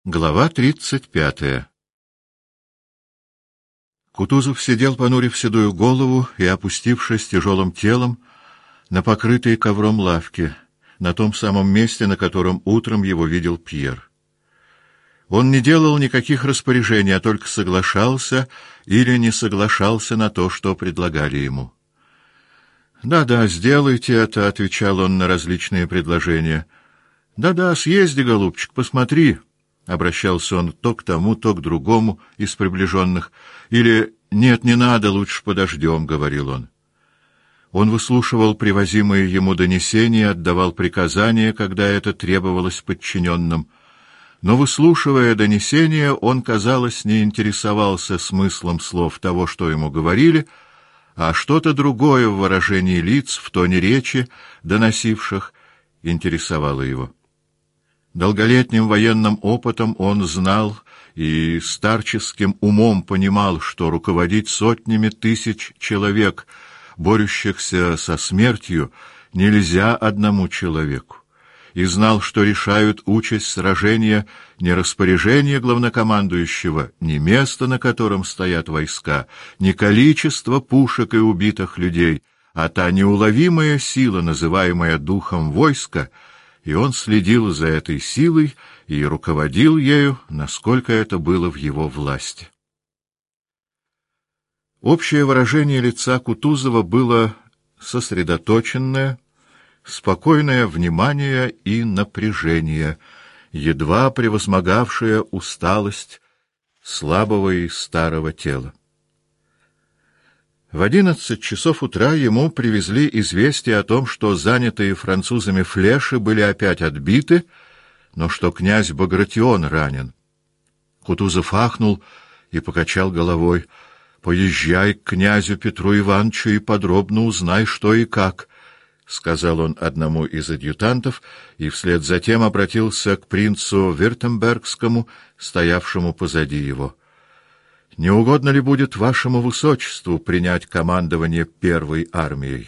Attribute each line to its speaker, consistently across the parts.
Speaker 1: Глава 35. Кутузов сидел, понурив седую голову и опустившись тяжелым телом на покрытой ковром лавке, на том самом месте, на котором утром его видел Пьер. Он не делал никаких распоряжений, а только соглашался или не соглашался на то, что предлагали ему. «Да-да, сделайте это», — отвечал он на различные предложения. «Да-да, съезди, голубчик, посмотри». Обращался он то к тому, то к другому из приближенных. Или «нет, не надо, лучше подождем», — говорил он. Он выслушивал привозимые ему донесения, отдавал приказания, когда это требовалось подчиненным. Но, выслушивая донесения, он, казалось, не интересовался смыслом слов того, что ему говорили, а что-то другое в выражении лиц, в тоне речи, доносивших, интересовало его. Долголетним военным опытом он знал и старческим умом понимал, что руководить сотнями тысяч человек, борющихся со смертью, нельзя одному человеку, и знал, что решают участь сражения не распоряжение главнокомандующего, не место, на котором стоят войска, не количество пушек и убитых людей, а та неуловимая сила, называемая духом войска, и он следил за этой силой и руководил ею, насколько это было в его власти. Общее выражение лица Кутузова было сосредоточенное, спокойное внимание и напряжение, едва превозмогавшее усталость слабого и старого тела. В 11 часов утра ему привезли известие о том, что занятые французами флеши были опять отбиты, но что князь Багратион ранен. Кутузов ахнул и покачал головой. «Поезжай к князю Петру Ивановичу и подробно узнай, что и как», — сказал он одному из адъютантов, и вслед за тем обратился к принцу Вюртембергскому, стоявшему позади его. «Не угодно ли будет вашему высочеству принять командование первой армией?»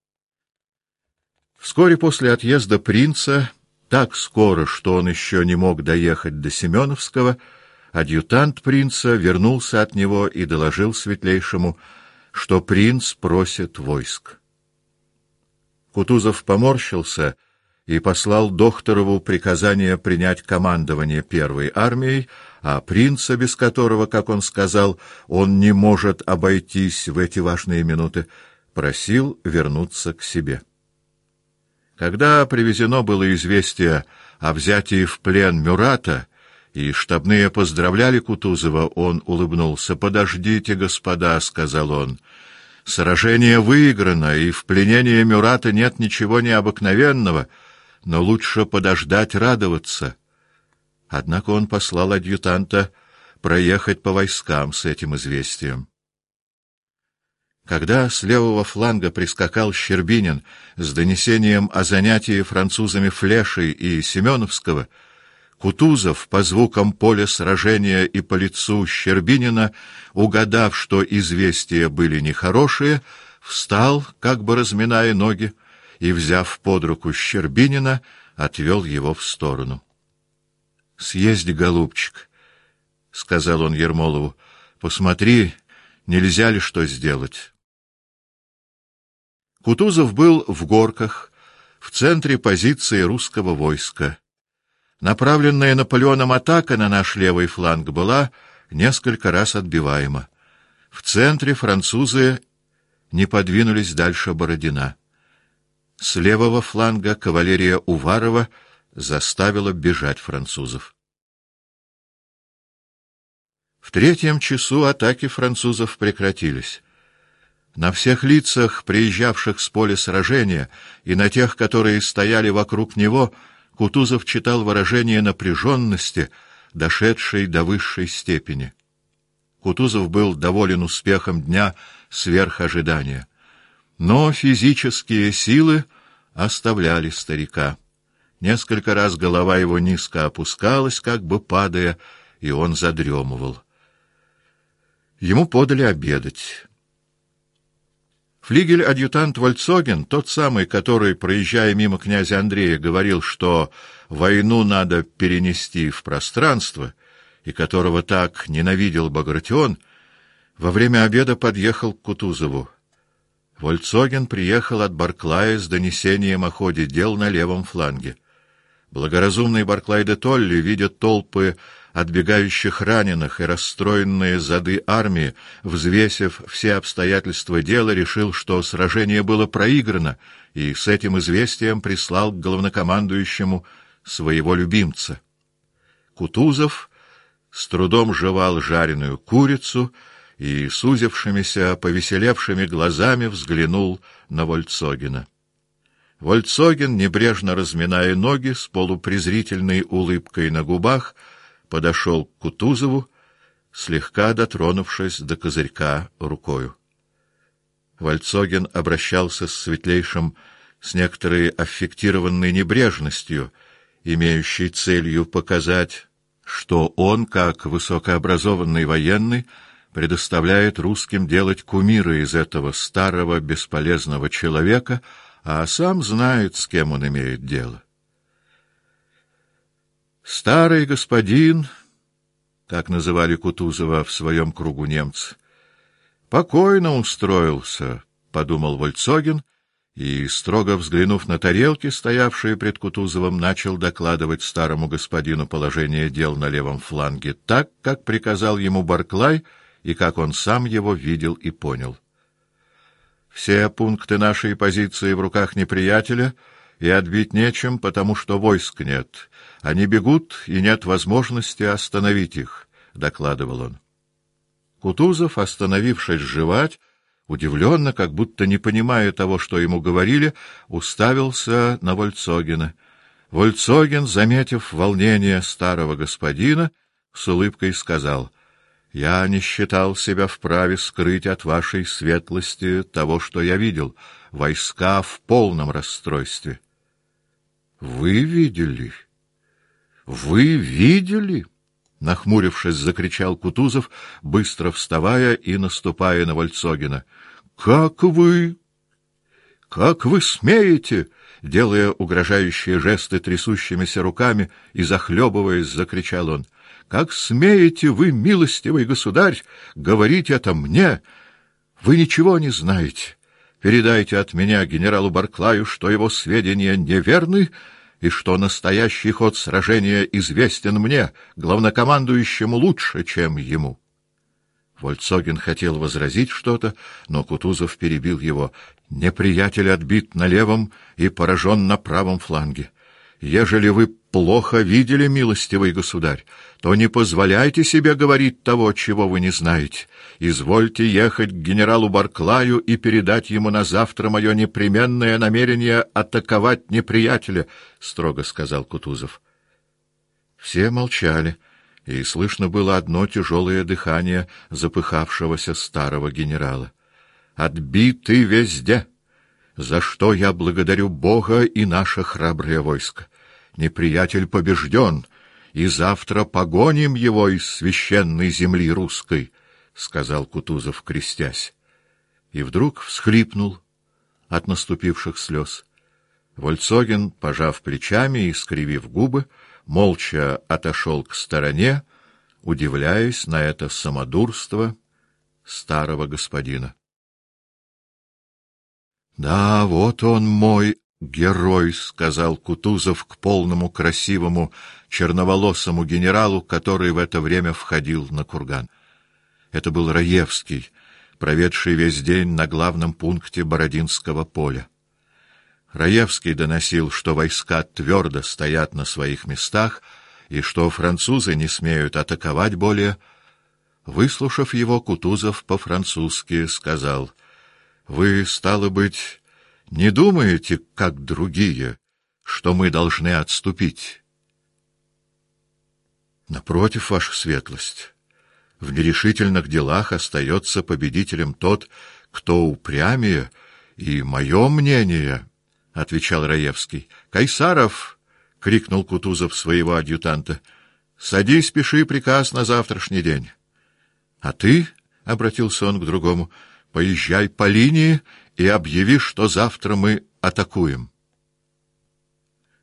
Speaker 1: Вскоре после отъезда принца, так скоро, что он еще не мог доехать до Семеновского, адъютант принца вернулся от него и доложил светлейшему, что принц просит войск. Кутузов поморщился и послал Дохторову приказание принять командование первой армией, а принца, без которого, как он сказал, он не может обойтись в эти важные минуты, просил вернуться к себе. Когда привезено было известие о взятии в плен Мюрата, и штабные поздравляли Кутузова, он улыбнулся. «Подождите, господа», — сказал он, — «сражение выиграно, и в пленении Мюрата нет ничего необыкновенного, но лучше подождать радоваться». Однако он послал адъютанта проехать по войскам с этим известием. Когда с левого фланга прискакал Щербинин с донесением о занятии французами Флешей и Семеновского, Кутузов по звукам поля сражения и по лицу Щербинина, угадав, что известия были нехорошие, встал, как бы разминая ноги, и, взяв под руку Щербинина, отвел его в сторону. «Съезди, голубчик», — сказал он Ермолову, — «посмотри, нельзя ли что сделать». Кутузов был в Горках, в центре позиции русского войска. Направленная Наполеоном атака на наш левый фланг была несколько раз отбиваема. В центре французы не подвинулись дальше Бородина. С левого фланга кавалерия Уварова заставила бежать французов. В 3 часу атаки французов прекратились. На всех лицах, приезжавших с поля сражения, и на тех, которые стояли вокруг него, Кутузов читал выражение напряженности, дошедшей до высшей степени. Кутузов был доволен успехом дня сверх ожидания. Но физические силы оставляли старика. Несколько раз голова его низко опускалась, как бы падая, и он задремывал. Ему подали обедать. Флигель-адъютант Вольцоген, тот самый, который, проезжая мимо князя Андрея, говорил, что войну надо перенести в пространство, и которого так ненавидел Багратион, во время обеда подъехал к Кутузову. Вольцоген приехал от Барклая с донесением о ходе дел на левом фланге. Благоразумный Барклай де Толли, видя толпы отбегающих раненых и расстроенные зады армии, взвесив все обстоятельства дела, решил, что сражение было проиграно, и с этим известием прислал к главнокомандующему своего любимца. Кутузов с трудом жевал жареную курицу и сузившимися, повеселевшими глазами взглянул на Вольцогена. Вольцоген, небрежно разминая ноги, с полупрезрительной улыбкой на губах, подошел к Кутузову, слегка дотронувшись до козырька рукою. Вольцоген обращался с светлейшим с некоторой аффектированной небрежностью, имеющей целью показать, что он, как высокообразованный военный, предоставляет русским делать кумира из этого старого бесполезного человека, а сам знает, с кем он имеет дело. Старый господин, как называли Кутузова в своем кругу немцы, покойно устроился, подумал Вольцоген, и, строго взглянув на тарелки, стоявшие пред Кутузовым, начал докладывать старому господину положение дел на левом фланге так, как приказал ему Барклай и как он сам его видел и понял. Все пункты нашей позиции в руках неприятеля, и отбить нечем, потому что войск нет. Они бегут, и нет возможности остановить их, — докладывал он. Кутузов, остановившись жевать, удивленно, как будто не понимая того, что ему говорили, уставился на Вольцогена. Вольцоген, заметив волнение старого господина, с улыбкой сказал: «Я не считал себя вправе скрыть от вашей светлости того, что я видел. Войска в полном расстройстве». «Вы видели? Вы видели?» — нахмурившись, закричал Кутузов, быстро вставая и наступая на Вольцогена. «Как вы смеете?» — делая угрожающие жесты трясущимися руками и захлебываясь, закричал он. «Как смеете вы, милостивый государь, говорить это мне? Вы ничего не знаете. Передайте от меня генералу Барклаю, что его сведения неверны, и что настоящий ход сражения известен мне, главнокомандующему, лучше, чем ему». Вольцоген хотел возразить что-то, но Кутузов перебил его. «Неприятель отбит на левом и поражен на правом фланге. Ежели вы плохо видели, милостивый государь, то не позволяйте себе говорить того, чего вы не знаете. Извольте ехать к генералу Барклаю и передать ему на завтра мое непременное намерение атаковать неприятеля», — строго сказал Кутузов. Все молчали, и слышно было одно тяжелое дыхание запыхавшегося старого генерала. «Отбиты везде, за что я благодарю Бога и наше храброе войско. Неприятель побежден, и завтра погоним его из священной земли русской», — сказал Кутузов, крестясь. И вдруг всхлипнул от наступивших слез. Вольцоген, пожав плечами и скривив губы, молча отошел к стороне, удивляясь на это самодурство старого господина. «Да, вот он мой герой», — сказал Кутузов к полному, красивому, черноволосому генералу, который в это время входил на курган. Это был Раевский, проведший весь день на главном пункте Бородинского поля. Раевский доносил, что войска твердо стоят на своих местах и что французы не смеют атаковать более. Выслушав его, Кутузов по-французски сказал: «Вы, стало быть, не думаете, как другие, что мы должны отступить?» «Напротив, ваша светлость, в нерешительных делах остается победителем тот, кто упрямее, и мое мнение», — отвечал Раевский. «Кайсаров!» — крикнул Кутузов своего адъютанта. «Садись, пиши приказ на завтрашний день. А ты, — обратился он к другому, — поезжай по линии и объяви, что завтра мы атакуем».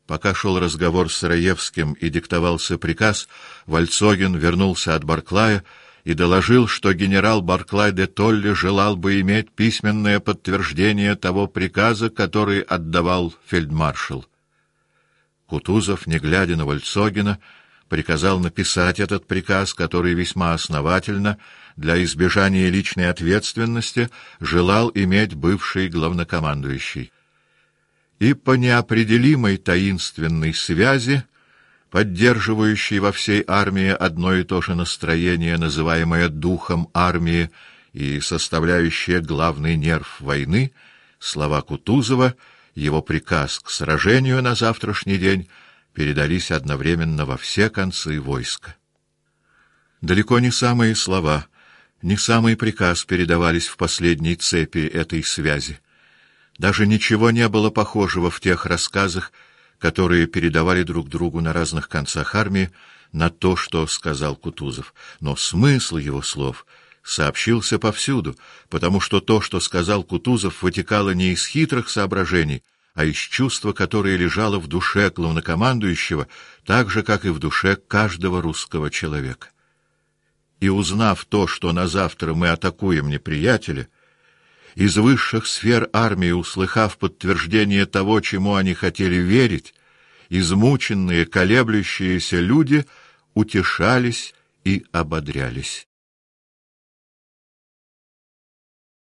Speaker 1: Пока шел разговор с Раевским и диктовался приказ, Вальцогин вернулся от Барклая и доложил, что генерал Барклай де Толли желал бы иметь письменное подтверждение того приказа, который отдавал фельдмаршал. Кутузов, не глядя на Вальцогина, приказал написать этот приказ, который весьма основательно, для избежания личной ответственности, желал иметь бывший главнокомандующий. И по неопределимой таинственной связи, поддерживающей во всей армии одно и то же настроение, называемое духом армии и составляющее главный нерв войны, слова Кутузова, его приказ к сражению на завтрашний день передались одновременно во все концы войска. Далеко не самые слова, не самый приказ передавались в последней цепи этой связи. Даже ничего не было похожего в тех рассказах, которые передавали друг другу на разных концах армии, на то, что сказал Кутузов. Но смысл его слов сообщился повсюду, потому что то, что сказал Кутузов, вытекало не из хитрых соображений, а из чувства, которое лежало в душе главнокомандующего, так же, как и в душе каждого русского человека. И узнав то, что на завтра мы атакуем неприятеля, из высших сфер армии услыхав подтверждение того, чему они хотели верить, измученные, колеблющиеся люди утешались и ободрялись.